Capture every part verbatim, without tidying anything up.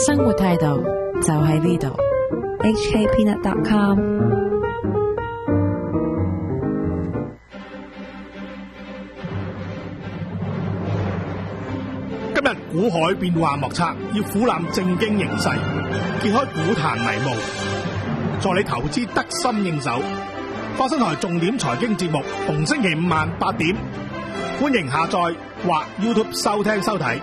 生活態度就喺呢度。 H K peanut dot com。 今日股海變幻莫測，要俯瞰正經形勢，揭開股壇迷霧，助你投資得心應手。花生台重點財經節目，逢星期五晚八點，歡迎下載或 YouTube 收聽收睇。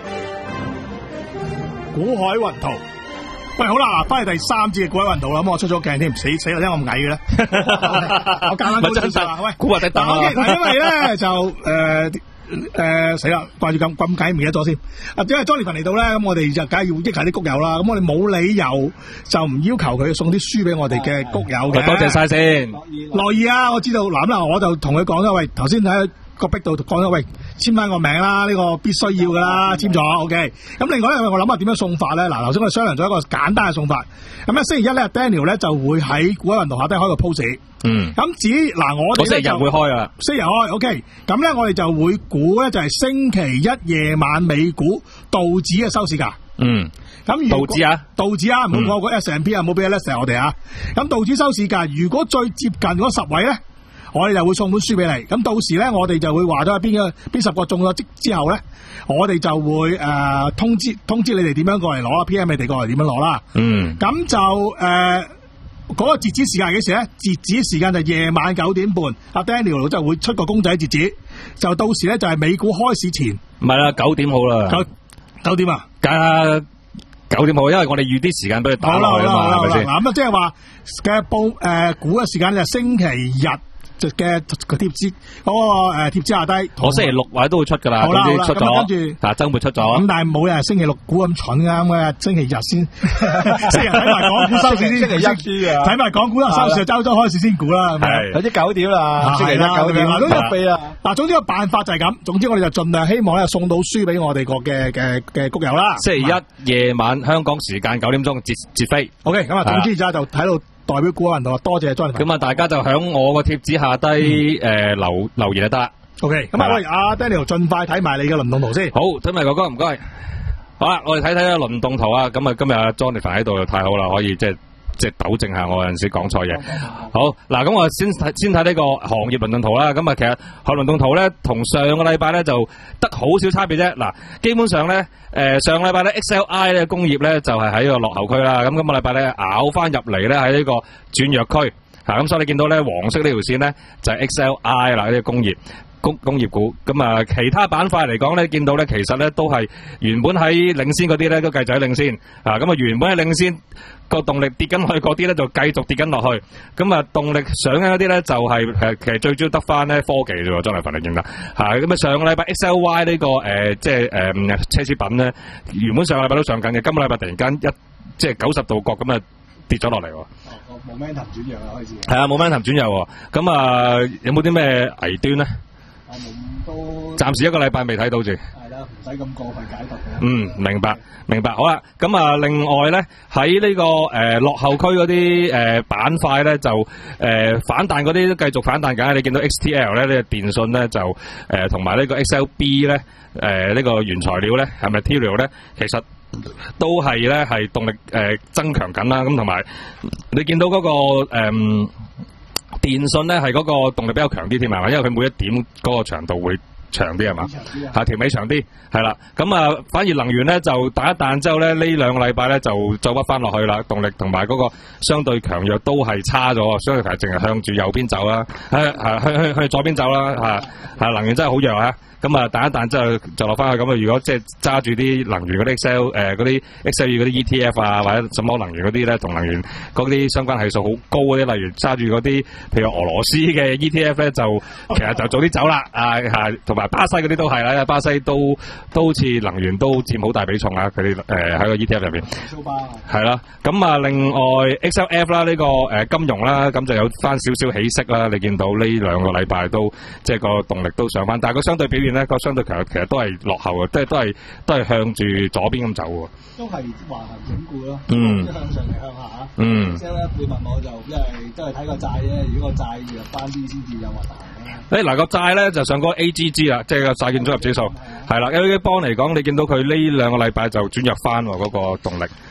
股海雲圖，喂，好啦，嗱，翻嚟第三節嘅股海雲圖啦，咁我出咗鏡添，死死啦，因為我咁矮嘅咧，我夾硬高少少啊，喂， 估下得打， 因為咧就誒。呃誒死啦！掛住咁咁計唔記得咗先。啊，因為 Jonathan 嚟到咧，咁我哋就梗係要益下啲谷友啦。咁我哋冇理由就唔要求佢送啲書俾我哋嘅谷友嘅。 多謝晒先。 樂意啊！我知道嗱啦，我就同佢講咗，喂，頭先喺個壁度講咗，喂，簽翻個名啦，呢個必須要噶啦，簽咗 OK。咁另外咧，我諗下點樣送法咧？嗱，頭先我哋商量咗一個簡單嘅送法。咁咧星期一咧 ，Daniel 咧就會喺股海雲圖下低開個 post。 嗯， 咁至於嗱，我哋星期日會開啊， 星期日開 OK。咁咧，我哋就會估咧就係星期一夜晚美股道指嘅收市價。嗯，咁道指啊，道指啊，唔好講個 S and P 啊，唔好俾 Alex 我哋啊。咁道指收市價，如果最接近嗰十位咧，我哋就會送本書俾你。咁到時咧，我哋就會話咗邊個邊十個中咗之之後咧，我哋就會誒、呃、通知通知你哋點樣過嚟攞啦 ，P M 你哋過嚟點樣攞啦。嗯，咁就誒。呃嗰個截止時間係幾時咧？截止時間就夜晚九點半，阿 Daniel 就會出個公仔截止，就到時咧就係美股開市前。 唔係啦，九點好啦。九九點啊？ 梗係九點好，因為我哋預啲時間俾佢打落去啊嘛，係咪先？ 咁啊，即係話嘅報誒股嘅時間就係星期日。嘅個貼紙嗰個誒貼紙下低， 我星期六或者都會出噶啦，好啦，出咗，跟住但係週末出咗， 咁但係冇人星期六估咁蠢噶，咁嘅星期日先，星期日睇埋港股收市先，星期一睇埋港股啦，收市就周周開市先估啦， 係有啲九點啦，星期一九點都一備啦。嗱，總之個辦法就係咁，總之我哋就盡量希望咧送到書俾我哋個嘅嘅嘅谷友啦。 星期一夜晚香港時間九點鐘截截飛 ，OK，咁啊，總之而家就睇到。代表股海雲圖，多謝 Jonathan。 咁啊，大家就響我個貼紙下低誒留留言就得啦。 OK，咁啊，喂，阿 Daniel 盡快睇埋你嘅輪動圖先。 好，睇埋哥哥，唔該。好啦，我哋睇睇個輪動圖啊。咁啊，今日阿 Jonathan 喺度就太好啦，可以即係即係糾正下我有陣時講錯嘢。好，嗱，咁我先睇先睇呢個行業輪動圖啦。咁啊，其實行業輪動圖咧，同上個禮拜咧就得好少差別啫。嗱，基本上咧。誒、呃，上個禮拜咧 ，X L I 咧工業咧就係喺個落後區啦。咁今個禮拜咧咬翻入嚟咧喺呢個轉弱區，吓、啊、咁所以你見到咧黃色呢條線咧就係、是、X L I 啦，呢、這個工業工工業股。咁啊，其他板塊嚟講咧，見到咧其實咧都係原本喺領先嗰啲咧都繼續喺領先，啊咁啊原本喺領先個動力跌緊去嗰啲咧就繼續跌緊落去。咁啊動力上緊嗰啲咧就係、是、誒其實最主要得翻咧科技啫喎，張麗凡你認得吓。咁啊上個禮拜 X L Y 呢、這個誒、呃、即係誒、呃、奢侈品咧，原本上個禮拜都上緊嘅，今個禮拜突然間一即係九十度角咁啊跌咗落嚟。哦， 冇 momentum 轉弱啦開始。 係啊，冇 momentum 轉弱。咁啊有冇啲咩危端咧？ 都暫時一個禮拜未睇到住。 係啦，唔使咁過分解讀嘅。 嗯，明白，明白。好啦，咁啊，另外咧喺呢、這個誒、呃、落後區嗰啲誒板塊咧就誒、呃、反彈嗰啲都繼續反彈緊。你見到 X T L 咧呢、這個電信咧就誒同埋呢個 X L B 咧誒呢個原材料咧係咪 material 咧，其實都係咧係動力誒、呃、增強緊啦。咁同埋你見到嗰、那個誒。呃電信咧係嗰個動力比較強啲添係嘛，因為佢每一點嗰個長度會長啲係嘛，嚇條尾長啲係啦。咁啊，反而能源咧就彈一彈之後咧，呢兩個禮拜咧就再屈翻落去啦。動力同埋嗰個相對強弱都係差咗，相對強淨係向住右邊走啦，係係向向向左邊走啦嚇嚇。能源真係好弱啊！咁啊，彈一彈之後就落翻去。咁啊，如果即係揸住啲能源嗰啲 Excel 誒嗰啲 Excel 嗰啲 E T F 啊，或者什麼能源嗰啲咧，同能源嗰啲相關係數好高嗰啲，例如揸住嗰啲譬如俄羅斯嘅 E T F 咧，就其實就早啲走啦啊嚇，同埋巴西嗰啲都係啦，巴西都都好似能源都佔好大比重啊，佢哋誒喺個 E T F 入邊。蘇巴係啦，咁啊，另外 X L F 啦，呢個誒金融啦，咁就有翻少少起色啦。你見到呢兩個禮拜都即係個動力都上翻，但係個相對表現咧，個相對強其實都係落後嘅，即係都係都係向住左邊咁走喎。都係橫行整固咯，嗯，向上嚟向下。嗯。即係咧，你問我就因為都係睇個債啫，如果個債弱翻啲先至有話大。誒嗱，個債咧就上嗰個 A G G 啦，即係個債券組合指數，係啦。A 邦嚟講，你見到佢呢兩個禮拜就轉弱翻喎，嗰個動力。係啊，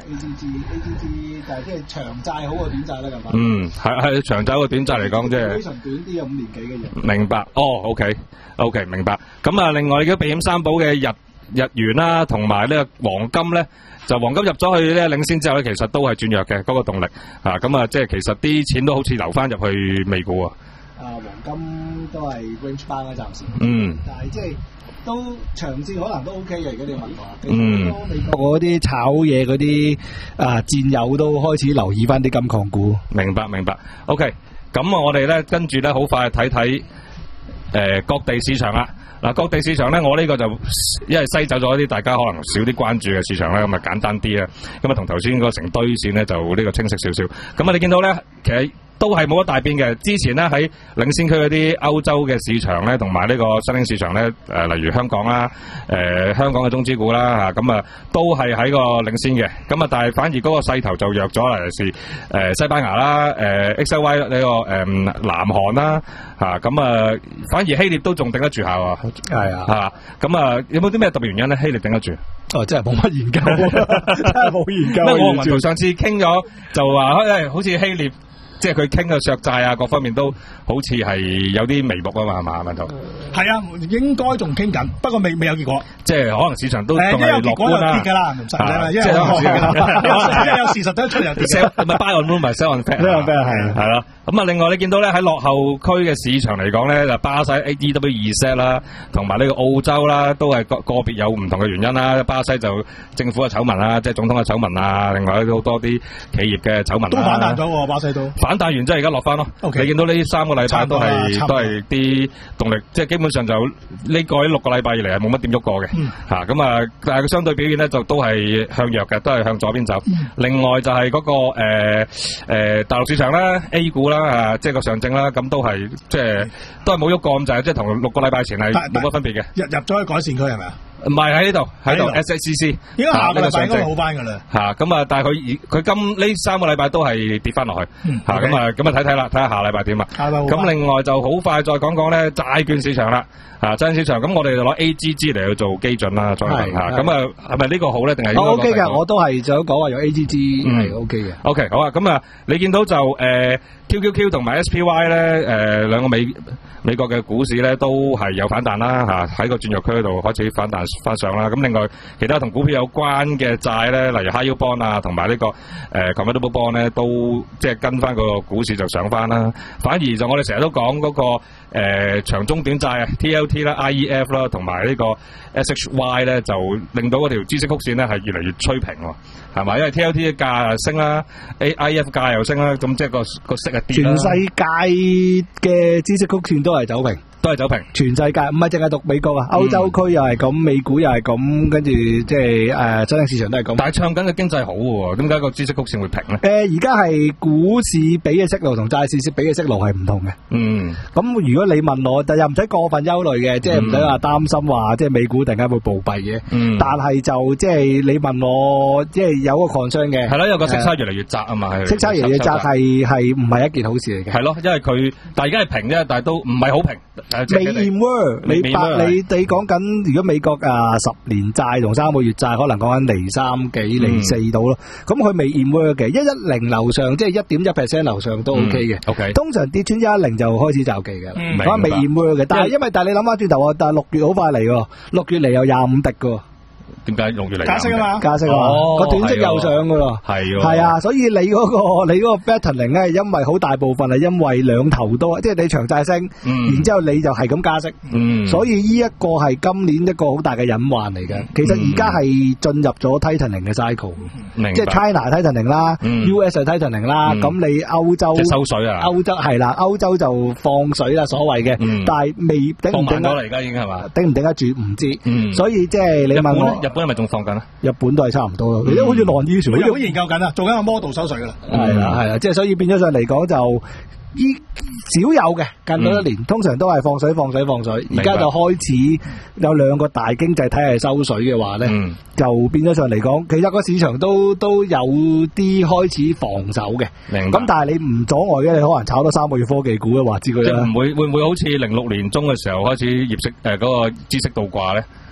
A G G，A G G 但係即係長債好過短債啦，咁嗯，係係長債個短債嚟講，即係非常短啲，有五年幾嘅嘢。 明白，哦 ，OK OK， 明白。咁啊，另外嘅避險三寶嘅日日元啦，同埋呢個黃金咧。就黃金入咗去咧領先之後咧，其實都係轉弱嘅嗰、那個動力啊，咁啊，即係其實啲錢都好似流翻入去美股啊。 啊，黃金都係 range bound 啦，暫時。 嗯。 但係即係都長線可能都 OK 嘅，如果你問我。 嗯。美國嗰啲炒嘢嗰啲啊戰友都開始留意翻啲金礦股。 明白明白。OK， 咁啊，我哋咧跟住咧好快睇睇誒各地市場啦。嗱，各地市場咧，我呢個就因為篩走咗一啲大家可能少啲關注嘅市場咧，咁啊簡單啲啊，咁啊同頭先嗰成堆線咧就呢個清晰少少。咁啊，你見到咧，其實都係冇乜大變嘅。之前咧喺領先區嗰啲歐洲嘅市場咧，同埋呢個新興市場咧，誒、呃、例如香港啦，誒、呃、香港嘅中資股啦嚇，咁啊都係喺個領先嘅。咁啊，但係反而嗰個勢頭就弱咗啦，尤其是誒西班牙啦，誒、呃、X L Y 呢、這個誒、呃、南韓啦嚇，咁啊反而希臘都仲頂得住下喎。 係啊， 嚇咁啊，有冇啲咩特別原因咧？希臘頂得住？ 哦，真係冇乜研究，真係冇研究。 咩？我同文圖上次傾咗就話，誒好似希臘。即係佢傾嘅削債啊，各方面都好似係有啲眉目啊嘛，係嘛？文圖係啊，應該仲傾緊，不過未未有結果。 即係可能市場都仲係樂觀啦。 誒，一有結果就跌㗎啦，唔使啦，因為即係有事實得出嚟就跌。 唔係 buy on rumor，sell on fact。 係係係咯。咁啊，另外你見到咧喺落後區嘅市場嚟講咧，就巴西 E W 二 set 啦，同埋呢個澳洲啦，都係個個別有唔同嘅原因啦。巴西就政府嘅醜聞啦，即係總統嘅醜聞啊，另外好多啲企業嘅醜聞。 都反彈咗喎，巴西都。 反彈完之後而家落翻咯。Okay. 你見到呢三個禮拜都係都係啲動力，即係基本上就呢個六個禮拜以嚟係冇乜點喐過嘅。嚇咁啊，但係佢相對表現咧就都係向弱嘅，都係向左邊走。嗯、另外就係嗰、那個誒、呃呃、大陸市場啦 ，A 股啦啊，即係個上證啦，咁都係即係都係冇喐過咁滯，即係同六個禮拜前係冇乜分別嘅。 入入咗去改善區係咪啊？ 唔係喺呢度，喺度 S H C C， 應該下個禮拜應該好翻噶啦。 嚇咁啊！但係佢佢今呢三個禮拜都係跌翻落去。嚇咁啊！咁啊睇睇啦，睇下下禮拜點啊。咁另外就好快再講講咧債券市場啦。嚇債券市場咁我哋就攞 A G G 嚟去做基準啦，再問下。咁啊係咪呢個好咧？定係？我 OK 嘅，我都係想講話用 A G G 係 OK 嘅。 OK 好啊！咁啊，你見到就誒 Q Q Q 同埋 S P Y 咧誒兩個美美國嘅股市咧都係有反彈啦嚇，喺個轉弱區度開始反彈翻上啦。咁另外其他同股票有關嘅債咧，例如 High Yield Bond 啊，同埋呢個誒 Convertible Bond 咧，都即係跟翻個股市就上翻啦。反而就我哋成日都講嗰個誒長中短債啊 ，T L T 啦、I E F 啦，同埋呢個 S H Y 咧，就令到嗰條孳息曲線咧係越嚟越趨平喎，係嘛？因為 T L T 嘅價又升啦，I E F 價又升啦，咁即係個個息係跌啦。 全世界嘅孳息曲線都係走平。 都係走平， 全世界唔係淨係讀美國啊，歐洲區又係咁，美股又係咁，跟住即係誒新興市場都係咁。 但係唱緊嘅經濟好喎，點解個孳息曲線會平咧？ 誒，而家係股市俾嘅息率同債市俾嘅息率係唔同嘅。嗯，咁如果你問我，但又唔使過分憂慮嘅，即係唔使話擔心話即係美股突然間會暴斃嘅。嗯，但係就即係你問我，即係有個 concern 嘅。係咯，有個息差越嚟越窄啊嘛。息差越嚟越窄係係唔係一件好事嚟嘅？係咯，因為佢但係而家係平啫，但係都唔係好平。未 inward，你百你你講緊如果美國啊十年債同三個月債可能講緊厘三幾厘四到咯，咁佢未 inward 嘅，一一零樓上即係一點一 percent 樓上都 OK 嘅。OK，通常跌穿一一零就開始驟忌嘅，可能未 inward嘅。但係因為但係你諗翻轉頭啊，但係六月好快嚟喎，六月嚟有廿五滴嘅。點解六月嚟加息啊嘛？加息啊嘛，個短息又上噶咯，係係啊，所以你嗰個你嗰個 battening 咧，因為好大部分係因為兩頭多，即係你長債升，然之後你就係咁加息，所以呢一個係今年一個好大嘅隱患嚟嘅。其實而家係進入咗 tightening 嘅 cycle，即係 China tightening 啦 ，U S 係 tightening 啦，咁你歐洲即係收水啊？歐洲係啦，歐洲就放水啦，所謂嘅，但係未頂唔頂得？而家已經係嘛？頂唔頂得住唔知，所以即係你問我。日本係咪仲放緊啊？日本都係差唔多咯，而家好似浪依船，好似研究緊啊，做緊個 model 收水噶啦。係啦，係啦，即係所以變咗上嚟講就依少有嘅，近咗一年，通常都係放水、放水、放水。而家就開始有兩個大經濟體系收水嘅話咧，就變咗上嚟講，其實個市場都都有啲開始防守嘅。咁但係你唔阻礙嘅，你可能炒多三個月科技股嘅話，知佢啦。即係唔會會唔會好似零六年中嘅時候開始業績誒嗰個孳息倒掛咧？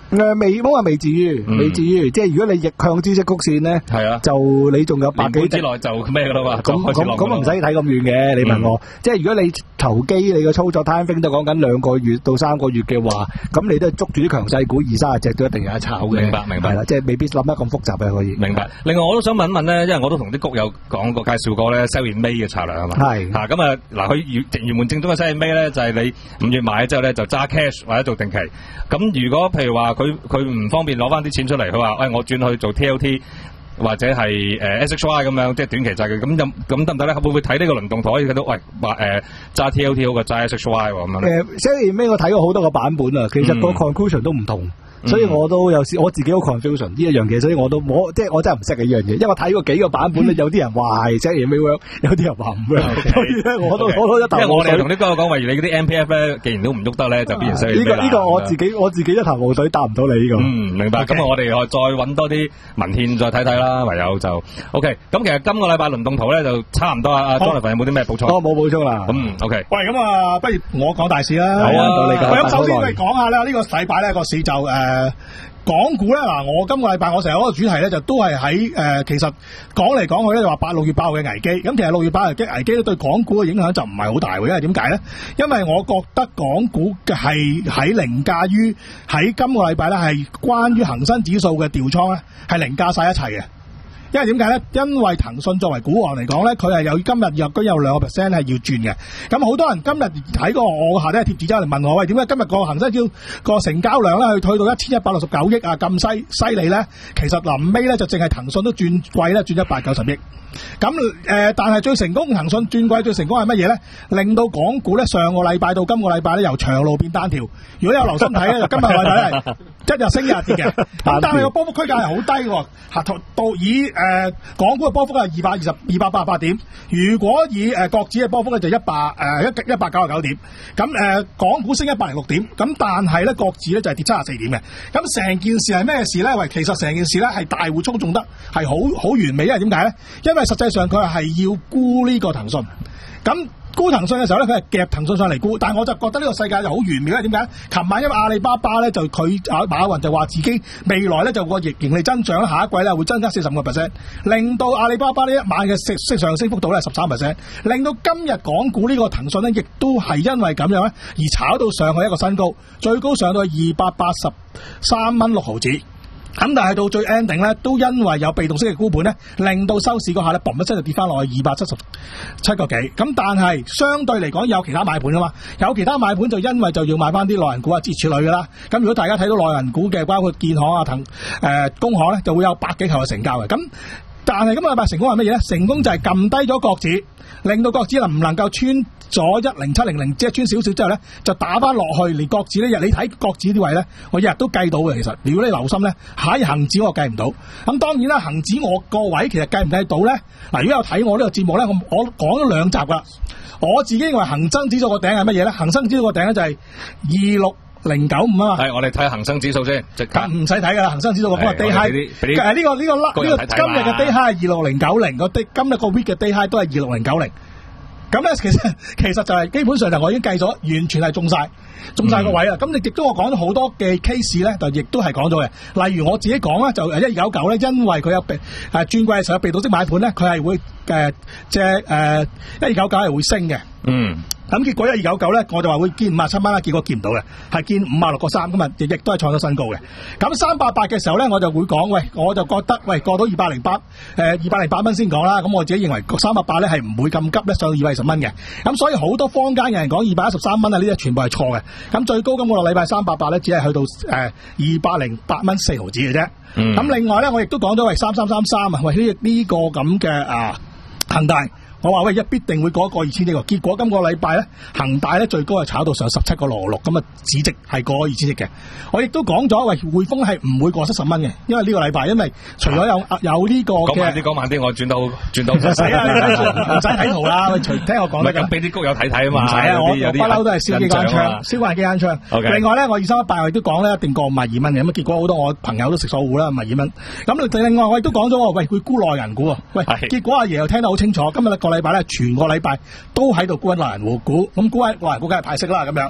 誒，未，冇話未至於，未至於，即係如果你逆向知識曲線咧，係啊，就你仲有百幾之內就咩噶啦嘛， 咁咁咁唔使睇咁遠嘅，你問我，即係如果你投機你個操作 timing 都講緊兩個月到三個月嘅話，咁你都係捉住啲強勢股二三十隻都一定有得炒嘅。 明白明白， 係啦，即係未必諗得咁複雜嘅可以。 明白。另外我都想問一問咧，因為我都同啲谷友講過介紹過咧 sell in May 嘅策略啊嘛。係吓咁啊嗱，佢原原本正宗嘅 sell in May 咧就係你五月買之後咧就揸 cash 或者做定期。咁如果譬如話佢佢唔方便攞翻啲錢出嚟，佢話誒我轉去做 T L T 或者係誒 S H Y 咁樣，即係短期債券，咁咁得唔得咧？會唔會睇呢個輪動圖可以睇到？喂，話誒揸 T L T 好過揸 S H Y 咁樣咧？ 誒 sell in May 我睇過好多個版本啊，其實個 conclusion 都唔同。所以我都有時我自己好 confusion 呢一樣嘢，所以我都我即係我真係唔識嘅呢樣嘢，因為我睇過幾個版本咧，有啲人話係 sell in May work，有啲人話唔 work，所以咧我都我都一頭霧水。因為我哋同啲哥講話，你嗰啲 M P F 咧，既然都唔喐得咧，就必然 sell in May 啦。呢個呢個我自己我自己一頭霧水，答唔到你呢個。嗯，明白。咁啊，我哋再揾多啲文獻再睇睇啦，唯有就 OK。咁其實今個禮拜輪動圖咧就差唔多啊。阿 Jonathan 有冇啲咩補充？我冇補充啦。咁 OK。喂，咁啊，不如我講大市啦。好啊，到你講。咁首先我哋講下咧，呢個禮拜咧個市就誒。港股咧嗱，我今個禮拜我成日嗰個主題咧就都係喺誒，其實講嚟講去咧就話八六月八號嘅危機，咁其實六月八號嘅危機咧對港股嘅影響就唔係好大喎，因為點解咧？因為我覺得港股嘅係喺凌駕於喺今個禮拜咧係關於恒生指數嘅調倉咧係凌駕晒一切嘅。因為點解咧？因為騰訊作為股王嚟講咧，佢係有今日入居有兩個 percent 係要轉嘅。咁好多人今日睇過我下底嘅貼紙之後嚟問我，喂，點解今日個恒生指數個成交量咧去去到一千一百六十九億啊咁犀犀利咧？其實臨尾咧就淨係騰訊都轉貴咧，轉一百九十億。咁誒、呃，但係最成功騰訊轉貴最成功係乜嘢咧？令到港股咧上個禮拜到今個禮拜咧由長路變單條。如果有留心睇咧，就今日禮拜咧一日升一日跌嘅。咁但係個波幅區間係好低喎，到以誒、呃、港股嘅波幅係二百二十二百八十八點。如果以誒國指嘅波幅咧就一百誒一一百九十九點。咁誒、呃、港股升一百零六點，咁但係咧國指咧就係跌七十四點嘅。咁成件事係咩事咧？喂，其實成件事咧係大戶操縱得係好好完美，因為點解咧？因為實際上佢係要沽呢個騰訊，咁沽騰訊嘅時候咧，佢係夾騰訊上嚟沽，但係我就覺得呢個世界就好完美，因為點解？琴晚因為阿里巴巴咧就佢阿馬雲就話自己未來咧就個盈盈利增長下一季咧會增加四十五個 percent， 令到阿里巴巴呢一晚嘅息息上升幅度咧十三 percent， 令到今日港股呢個騰訊咧亦都係因為咁樣咧而炒到上去一個新高，最高上到二百八十三蚊六毫子。咁但係到最 ending 咧，都因為有被動式嘅沽盤咧，令到收市嗰下咧，嘣一聲就跌翻落去二百七十七個幾。咁但係相對嚟講有其他買盤噶嘛，有其他買盤就因為就要買翻啲內銀股啊、支持類噶啦。咁如果大家睇到內銀股嘅，包括建行啊、騰誒工行咧，就會有百幾球嘅成交嘅。咁但係今個禮拜成功係乜嘢咧？成功就係撳低咗國指，令到國指能唔能夠穿咗一零七零零，即係穿少少之後咧，就打翻落去。連國指呢日你睇國指啲位咧，我日日都計到嘅。其實如果你留心咧，喺恒指我計唔到。咁當然啦，恒指我個位其實計唔計到咧？嗱，如果有睇我呢個節目咧，我我講咗兩集噶。我自己認為恒生指數個頂係乜嘢咧？恒生指數個頂咧就係二六零九五啊嘛。係，我哋睇恒生指數先，即刻唔使睇噶啦。恒生指數個 day high，誒呢個呢個呢個今日嘅 day high 係二六零九零，個 day 今日個 week 嘅 day high 都係二六零九零。咁咧，其實其實就係基本上就我已經計咗，完全係中晒，中晒個位啦。咁你亦都我講咗好多嘅 case 咧，就亦都係講咗嘅。例如我自己講啦，就一二九九咧，因為佢有被誒轉季嘅時候有被動式買盤咧，佢係會誒即係誒一二九九係會升嘅。嗯。咁結果一二九九咧，我就話會見五十七蚊啦，結果見唔到嘅，係見五十六個三，今日亦亦都係創咗新高嘅。咁三百八嘅時候咧，我就會講，喂，我就覺得，喂，過到二百零八，誒二百零八蚊先講啦。咁我自己認為三百八咧係唔會咁急咧上到二百二十蚊嘅。咁所以好多坊間嘅人講二百一十三蚊啊，呢啲全部係錯嘅。咁最高今個禮拜三百八咧，只係去到誒二百零八蚊四毫子嘅啫。咁、嗯、另外咧，我亦都講咗喂三三三三啊，喂呢呢、這個咁嘅啊恒大。我話喂，一必定會過一個二千億喎，結果今個禮拜咧，恒大咧最高係炒到上十七個六六，咁啊市值係過二千億嘅。我亦都講咗，喂，匯豐係唔會過七十蚊嘅，因為呢個禮拜，因為除咗有有呢個嘅，講慢啲，講慢啲，我轉到轉到唔使啊，唔使睇圖啦，隨聽我講得咁，俾啲谷友睇睇啊嘛。唔使啊，我我不嬲都係燒機關槍，燒慣機關槍。Okay. 另外咧，我二三一八我亦都講咧，一定過五十二蚊嘅，咁啊結果好多我朋友都食錯糊啦，五十二蚊。咁另外我亦都講咗，喂，佢沽內銀股啊，喂，結果阿爺又聽得好清楚，今日個禮拜咧，全個禮拜都喺度沽緊內銀股，咁沽緊內銀股梗係派息啦咁樣。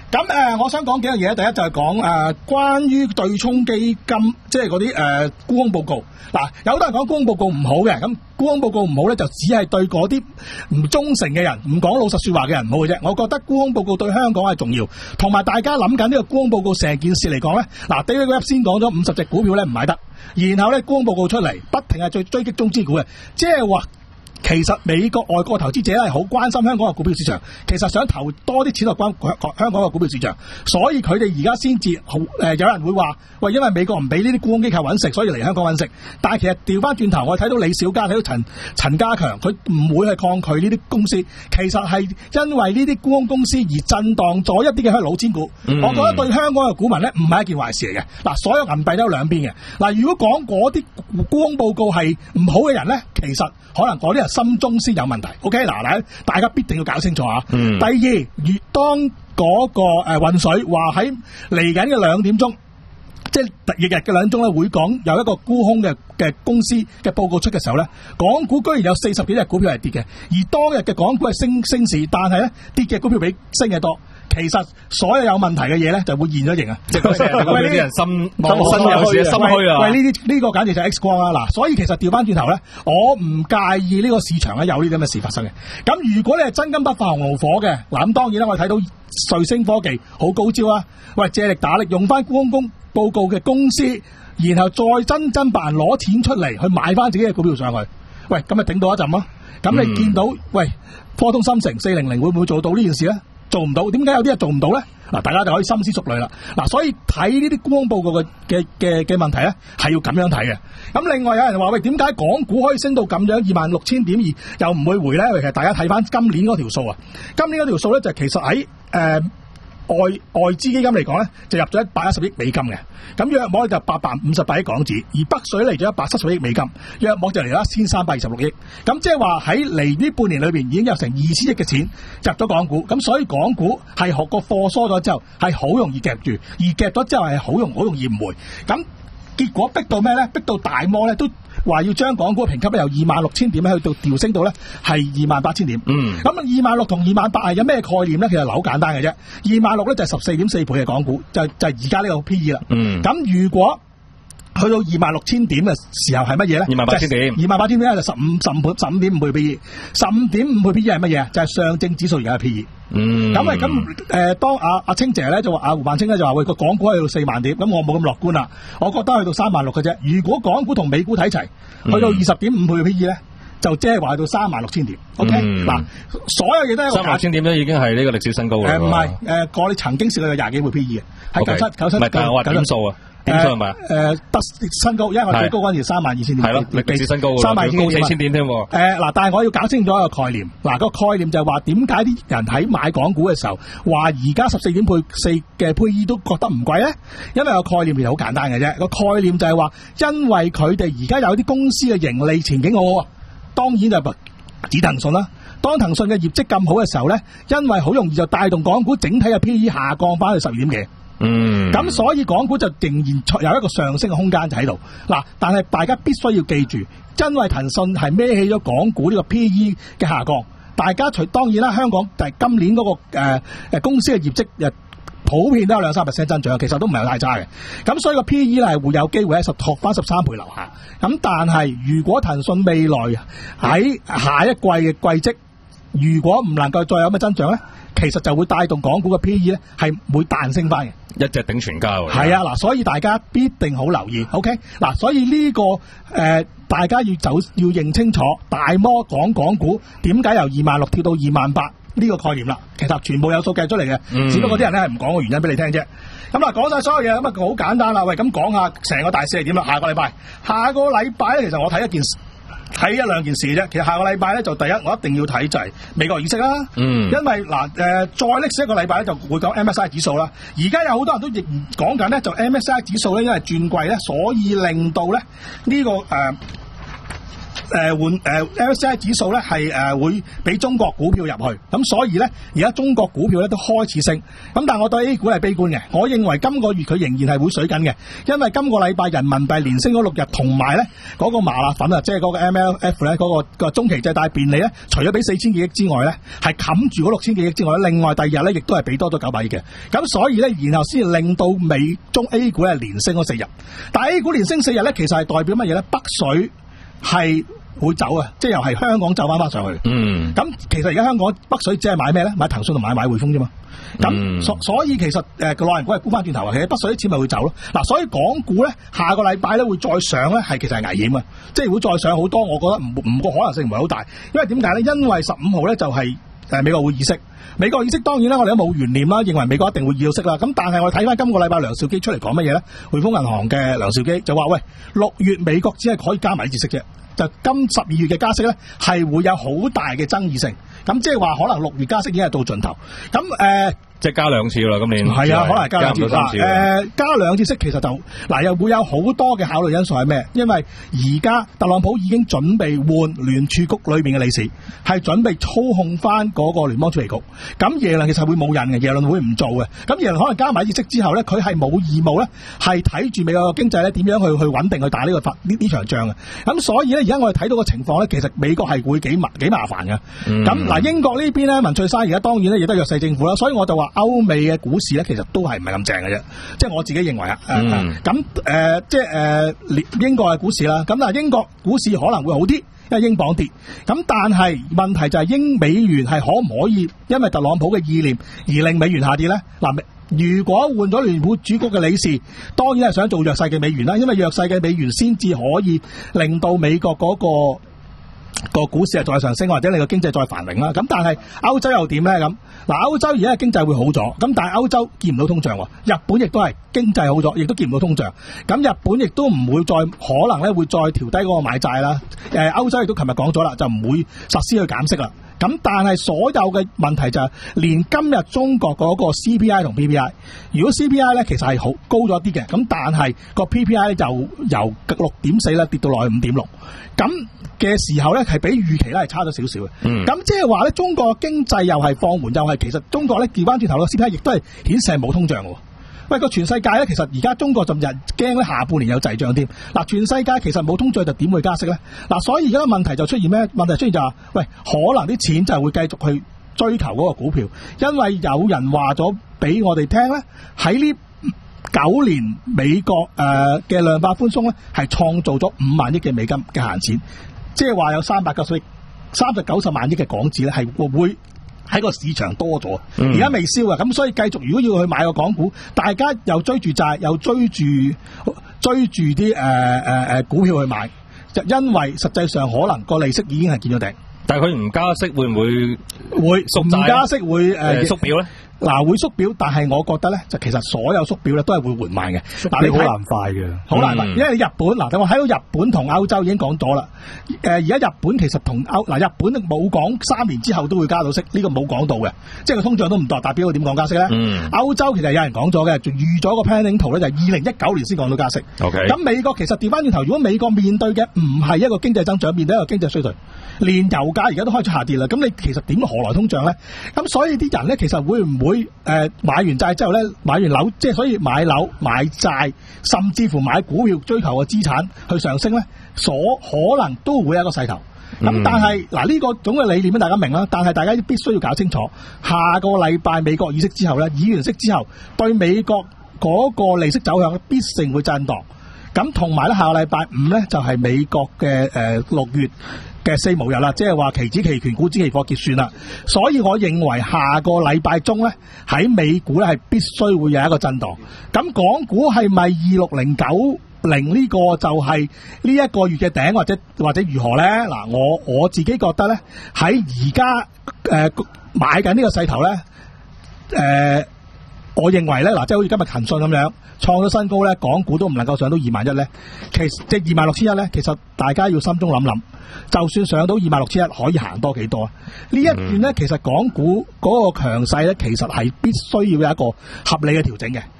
咁誒、呃，我想講幾樣嘢。第一就係講誒，關於對沖基金，即係嗰啲誒沽空報告。嗱，有好多人講沽空報告唔好嘅，咁沽空報告唔好咧，就只係對嗰啲唔忠誠嘅人、唔講老實說話嘅人唔好嘅啫。我覺得沽空報告對香港係重要，同埋大家諗緊呢個沽空報告成件事嚟講咧，嗱 David Webb 先講咗五十隻股票咧唔買得，然後咧沽空報告出嚟，不停係追追擊中資股嘅，即係話。其實美國外國投資者係好關心香港嘅股票市場，其實想投多啲錢落關香港嘅股票市場，所以佢哋而家先至好誒，有人會話喂，因為美國唔俾呢啲沽空機構揾食，所以嚟香港揾食。但係其實調翻轉頭，我睇到李小加睇到陳陳家強，佢唔會係抗拒呢啲公司，其實係因為呢啲沽空公司而震盪咗一啲嘅老千股。嗯、我覺得對香港嘅股民咧唔係一件壞事嚟嘅。嗱，所有銀幣都有兩邊嘅。嗱，如果講嗰啲沽空報告係唔好嘅人咧，其實可能嗰啲人心中先有問題。OK， 嗱嗱，大家必定要搞清楚啊。嗯、第二，越當嗰個誒渾水話喺嚟緊嘅兩點鐘，即係日日嘅兩點鐘咧，會講有一個沽空嘅嘅公司嘅報告出嘅時候咧，港股居然有四十幾隻股票係跌嘅，而當日嘅港股係升升市，但係咧跌嘅股票比升嘅多。其實所有有問題嘅嘢咧，就會現咗形啊！即係喂，啲人心心有時心虛啊！ 喂，呢啲呢個簡直就係 X 光啊！嗱，所以其實調翻轉頭咧，我唔介意呢個市場咧有呢啲咁嘅事發生嘅。咁如果你係真金不怕紅爐火嘅，嗱咁當然啦，我哋睇到瑞星科技好高招啊！喂，借力打力用翻沽空公報告嘅公司，然後再真真白人攞錢出嚟去買翻自己嘅股票上去，喂，咁咪頂到一陣咯！咁你見到、嗯、喂科通芯城四零零會唔會做到呢件事咧？做唔到，點解有啲人做唔到咧？嗱，大家就可以深思熟慮啦。嗱，所以睇呢啲沽空報告嘅嘅嘅嘅問題咧，係要咁樣睇嘅。咁另外有人話喂，點解港股可以升到咁樣二萬六千點而又唔會回咧？其實大家睇翻今年嗰條數啊，今年嗰條數咧就其實喺誒。呃外外資基金嚟講咧，就入咗一百一十億美金嘅，咁約莫就八百五十八億港紙，而北水嚟咗一百七十億美金，約莫就嚟咗一千三百二十六億，咁即係話喺嚟呢半年裏邊已經有成二千億嘅錢入咗港股，咁所以港股係學個貨疏咗之後係好容易夾住，而夾咗之後係好容好容易唔回，咁結果逼到咩咧？逼到大摩咧都話要將港股嘅評級咧由二萬六千點去到調升到咧係二萬八千點。嗯，咁二萬六同二萬八係有咩概念咧？其實好簡單嘅啫。二萬六咧就係十四點四倍嘅港股，就就係而家呢個 P E 啦。嗯，咁如果去到二萬六千點嘅時候係乜嘢咧？二萬八千點，二萬八千點就十五十五倍十五點五倍 P E， 十五點五倍 P E 係乜嘢？就係、是、上證指數而家嘅 P E。嗯，咁啊咁誒，當阿阿清姐咧就話阿胡萬清咧就話喂個港股去到四萬點，咁我冇咁樂觀啦，我覺得去到三萬六嘅啫。如果港股同美股睇齊，去到二十點五倍嘅 P E 咧，就即係話去到三萬六千點。OK，嗱、嗯，所有嘢都係三萬六千點咧已經係呢個歷史新高啦。誒唔係， 誒我哋曾經試過有廿幾倍 P E 嘅，係九七九七。唔係，但係我話點數啊？點數係咪？誒得新高，因為我最高嗰陣時三萬二千點。係咯，歷史新高，三萬二千高四千點添。誒嗱，但係我要搞清楚一個概念。嗱，個概念就係話點解啲人喺買港股嘅時候話而家十四點倍四嘅 P E 都覺得唔貴咧？因為個概念其實好簡單嘅啫。個概念就係話，因為佢哋而家有啲公司嘅盈利前景好好，當然就指騰訊啦。當騰訊嘅業績咁好嘅時候咧，因為好容易就帶動港股整體嘅 P E 下降翻去十二點幾。嗯，咁所以港股就仍然有一個上升嘅空間就喺度。嗱，但係大家必須要記住，因為騰訊係孭起咗港股呢個 P E 嘅下降，大家除當然啦，香港但係今年嗰、那個誒誒、呃、公司嘅業績誒普遍都有兩三 percent 增長，其實都唔係太差嘅。咁所以個 P E 咧係會有機會喺十托翻十三倍樓下。咁但係如果騰訊未來喺下一季嘅季績，如果唔能夠再有咩增長咧，其實就會帶動港股嘅 P E 咧係會彈升翻嘅， 一隻頂全家喎。 係啊，嗱，所以大家必定好留意 ，OK？嗱，所以呢、這個誒、呃，大家要走要認清楚，大摩講港股點解由二萬六跳到二萬八呢個概念啦。其實全部有數計出嚟嘅，嗯、只不過啲人咧係唔講個原因俾你聽啫。咁啊，講晒所有嘢咁啊，好簡單啦。喂，咁講下成個大市係點啦？下個禮拜，下個禮拜咧，其實我睇一件事。睇一兩件事啫，其實下個禮拜咧就第一，我一定要睇就係美國議息啦。嗯，因為嗱誒、呃，再歷史一個禮拜咧就會講 M S I 指數啦。而家有好多人都亦講緊咧，就 M S I 指數咧因為轉季咧，所以令到咧呢、這個誒、呃、 誒換誒 M S C I 指數咧係誒會俾中國股票入去，咁所以咧而家中國股票咧都開始升，咁但係我對 A 股係悲觀嘅，我認為今個月佢仍然係會水緊嘅，因為今個禮拜人民幣連升咗六日，同埋咧嗰個麻辣粉啊，即係嗰個 M L F 咧嗰個個中期借貸便利咧，除咗俾四千幾億之外咧，係冚住嗰六千幾億之外，另外第二日咧亦都係俾多咗九百億嘅，咁所以咧然後先令到美中 A 股咧連升咗四日，但係 A 股連升四日咧，其實係代表乜嘢咧？北水係會走啊，即係又係香港走翻翻上去。嗯，咁其實而家香港北水只係買咩咧？買騰訊同買買匯豐啫嘛。咁、嗯、所所以其實誒個內銀股係沽翻轉頭啊，其實北水啲錢咪會走咯。嗱，所以港股咧下個禮拜咧會再上咧，係其實係危險啊，即係會再上好多。我覺得唔唔個可能性唔係好大，因為點解咧？因為十五號咧就係誒美國會議息。美國議息當然啦，我哋都冇懸念啦，認為美國一定會議息啦。咁但係我哋睇翻今個禮拜梁兆基出嚟講乜嘢咧？匯豐銀行嘅梁兆基就話：喂，六月美國只係可以加埋一次息啫，就今十二月嘅加息咧係會有好大嘅爭議性。咁即係話可能六月加息已經係到盡頭。咁誒。呃即係加兩次啦，今年係啊，可能係加兩次。嗱，誒、呃，加兩次息其實就嗱又會有好多嘅考慮因素係咩？因為而家特朗普已經準備換聯儲局裏面嘅理事，係準備操控翻嗰個聯邦儲備局。咁耶倫其實會冇人嘅，耶倫會唔做嘅。咁耶倫可能加埋次息之後咧，佢係冇義務咧，係睇住美國嘅經濟咧點樣去去穩定去打呢、這個法呢呢場仗嘅。咁所以咧，而家我哋睇到嘅情況咧，其實美國係會幾麻幾麻煩嘅。咁、嗯、嗱，英國呢邊咧，文翠珊而家當然咧亦都係弱勢政府啦，所以我就話。歐美嘅股市咧，其實都係唔係咁正嘅啫，即係我自己認為啊。咁、嗯、誒、呃，即係誒、呃，英國嘅股市啦。咁啊，英國股市可能會好啲，因為英鎊跌。咁但係問題就係英美元係可唔可以因為特朗普嘅意念而令美元下跌咧？嗱，如果換咗聯儲局嘅理事，當然係想做弱勢嘅美元啦，因為弱勢嘅美元先至可以令到美國嗰、那個。個股市係再上升，或者你個經濟再繁榮啦。咁但係歐洲又點咧？咁嗱，歐洲而家嘅經濟會好咗，咁但係歐洲見唔到通脹，日本亦都係經濟好咗，亦都見唔到通脹。咁日本亦都唔會再可能咧，會再調低嗰個買債啦。誒，歐洲亦都琴日講咗啦，就唔會實施去減息啦。咁但係所有嘅問題就係、是，連今日中國嗰個 C P I 同 P P I， 如果 C P I 咧其實係好高咗啲嘅，咁但係個 P P I 就由六點四咧跌到落去五點六，咁嘅時候咧係比預期咧係差咗少少嘅。咁即係話咧，中國經濟又係放緩，又係其實中國咧調翻轉頭個 C P I 亦都係顯示係冇通脹嘅。喂，個全世界咧，其實而家中國就日驚咧下半年有滯脹添。嗱，全世界其實冇通脹就點會加息咧？嗱，所以而家嘅問題就出現咩？問題出現就係、是，喂，可能啲錢就係會繼續去追求嗰個股票，因為有人話咗俾我哋聽咧，喺呢九年美國誒嘅量化寬鬆咧，係創造咗五萬億嘅美金嘅閒錢，即係話有三百九十億、三百九十萬億嘅港紙咧，係會喺個市場多咗，而家未燒啊！咁所以繼續，如果要去買個港股，大家又追住債，又追住追住啲誒誒誒股票去買，就因為實際上可能個利息已經係見咗頂。 但係佢唔加息會唔會會唔加息會誒縮表咧？ 嗱，會縮表，但係我覺得咧，就其實所有縮表咧都係會緩慢嘅。 嗱，你好難快嘅， 好難快，因為你日本嗱，等我睇到日本同歐洲已經講咗啦。誒，而家日本其實同歐嗱，日本冇講三年之後都會加到息，呢個冇講到嘅，即係個通脹都唔代表佢點講加息咧。嗯。歐洲其實有人講咗嘅，仲預咗個 planning 圖咧，就係二零一九年先講到加息。OK。咁美國其實調翻轉頭，如果美國面對嘅唔係一個經濟增長，面對一個經濟衰退，連油價而家都開始下跌啦，咁你其實點何來通脹咧？咁所以啲人咧，其實會唔會？會誒、呃、買完債之後咧，買完樓，即係所以買樓買債，甚至乎買股票追求個資產去上升咧，所可能都會有一個勢頭。咁、嗯、但係嗱呢個總嘅理念咧，大家明啦。但係大家必須要搞清楚，下個禮拜美國議息之後咧，議完息之後，對美國嗰個利息走向必定會震盪。咁同埋咧，下個禮拜五咧就係、是、美國嘅誒六月嘅四巫日啦，即係話期指期權股指期貨結算啦，所以我認為下個禮拜中咧喺美股咧係必須會有一個震盪。咁港股係咪二六零九零呢個就係呢一個月嘅頂，或者或者如何咧？嗱，我我自己覺得咧喺而家誒買緊呢個勢頭咧，誒、呃，我認為咧嗱，即係好似今日騰訊咁樣創咗新高咧，港股都唔能夠上到二萬一咧，其實即係二萬六千一咧，其實大家要心中諗諗。就算上到二萬六千一，可以行多幾多啊？呢一段咧，其實港股嗰個強勢咧，其實係必須要有一個合理嘅調整嘅。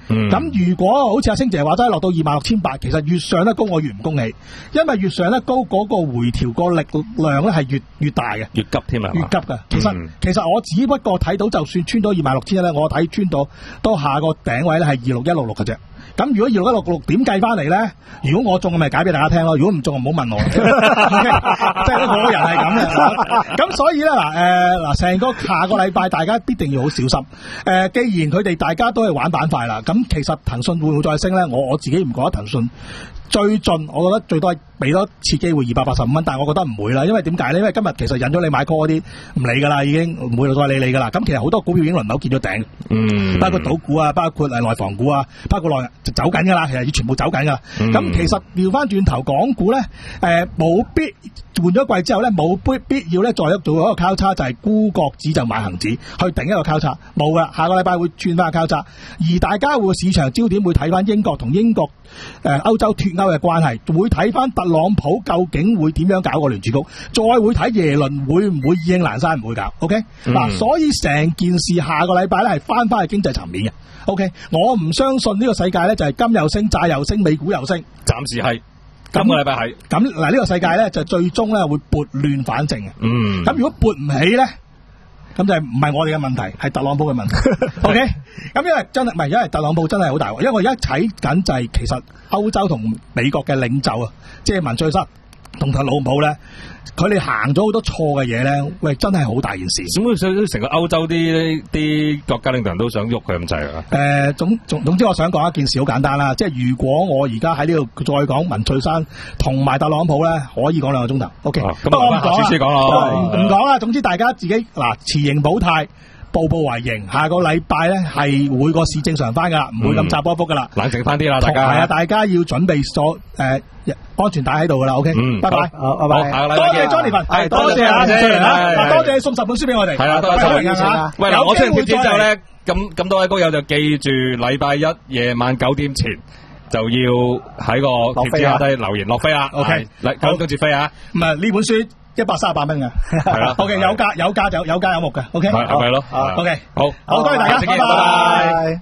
咁、嗯、如果好似阿星姐話齋落到二萬六千八，其實越上得高我越唔恭喜，因為越上得高嗰個回調個力量咧係越越大嘅， 越急添啊， 越急㗎。其實、嗯、其實我只不過睇到就算穿到二萬六千一咧，我睇穿到都下個頂位咧係二六一六六嘅啫。咁如果二六一六六點計翻嚟咧，如果我中，咪解俾大家聽咯；如果唔中，唔好問我。即係我個人係咁嘅。咁所以咧嗱，誒嗱，成個下個禮拜大家必定要好小心。誒、呃，既然佢哋大家都係玩板塊啦，咁其實騰訊會唔會再升咧？我我自己唔覺得騰訊最盡，我覺得最多係俾多次機會二百八十五蚊，但係我覺得唔會啦。因為點解咧？因為今日其實引咗你買 call 嗰啲唔理噶啦，已經唔會再理你噶啦。咁其實好多股票已經輪流見咗頂，嗯，包括賭股啊，包括誒內房股啊，包括內就走緊噶啦，其實要全部走緊噶。咁、嗯、其實調翻轉頭，港股咧誒冇必換咗季之後咧冇必必要咧再做一個交叉，就係、是、沽國指就買恒指去頂一個交叉，冇噶。下個禮拜會轉翻個交叉，而大家會市場焦點會睇翻英國同英國誒歐、呃、洲脫歐嘅關係，會睇翻特朗普究竟會點樣搞個聯儲局，再會睇耶倫會唔會意興闌珊唔會搞 ，OK？嗱、嗯，所以成件事下個禮拜咧係翻翻去經濟層面嘅 ，OK？我唔相信呢個世界咧就係金又升，債又升，美股又升， 暫時係。今個禮拜係咁嗱，呢個世界咧就最終咧會撥亂反正嘅。嗯，咁如果撥唔起咧，咁就係唔係我哋嘅問題，係特朗普嘅問題。OK，咁因為真係唔係，因為特朗普真係好大鑊。因為我而家睇緊就係其實歐洲同美國嘅領袖啊，即係文翠珊同特朗普咧，佢哋行咗好多錯嘅嘢咧，喂，真係好大件事。咁所以成個歐洲啲啲國家領導人都想喐佢咁滯啊。 誒、呃，總總總之，我想講一件事好簡單啦，即係如果我而家喺呢度再講文翠珊同埋特朗普咧，可以講兩個鐘頭。OK，咁、啊、我唔講啦，唔講啦。總之大家自己嗱持盈保泰。步步為營，下個禮拜咧係每個市正常翻噶啦，唔會咁炸波幅噶啦， 冷靜翻啲啦，大家係啊，大家要準備咗誒、呃、安全帶喺度噶啦 ，OK，嗯，拜拜， 好，拜拜， 多謝 Johnny， 係多謝啊，多謝你送十本書俾我哋， 係啦，多謝，喂，嗱，我出完貼紙之後咧，咁咁多位高友就記住禮拜一夜晚九點前就要喺個貼紙下低留言落飛啊 ，OK，嚟九跟住飛啊， 唔係呢本書。一百三十八蚊嘅，係啦。OK， 有價有價就有價有目嘅。OK， 係咪咯 ？OK， 好， 好多謝大家，拜拜。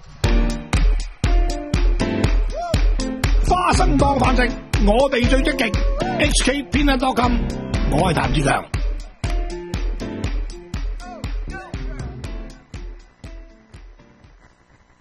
花生當飯食，我哋最積極。H K Peanut dot com， 我係譚志強。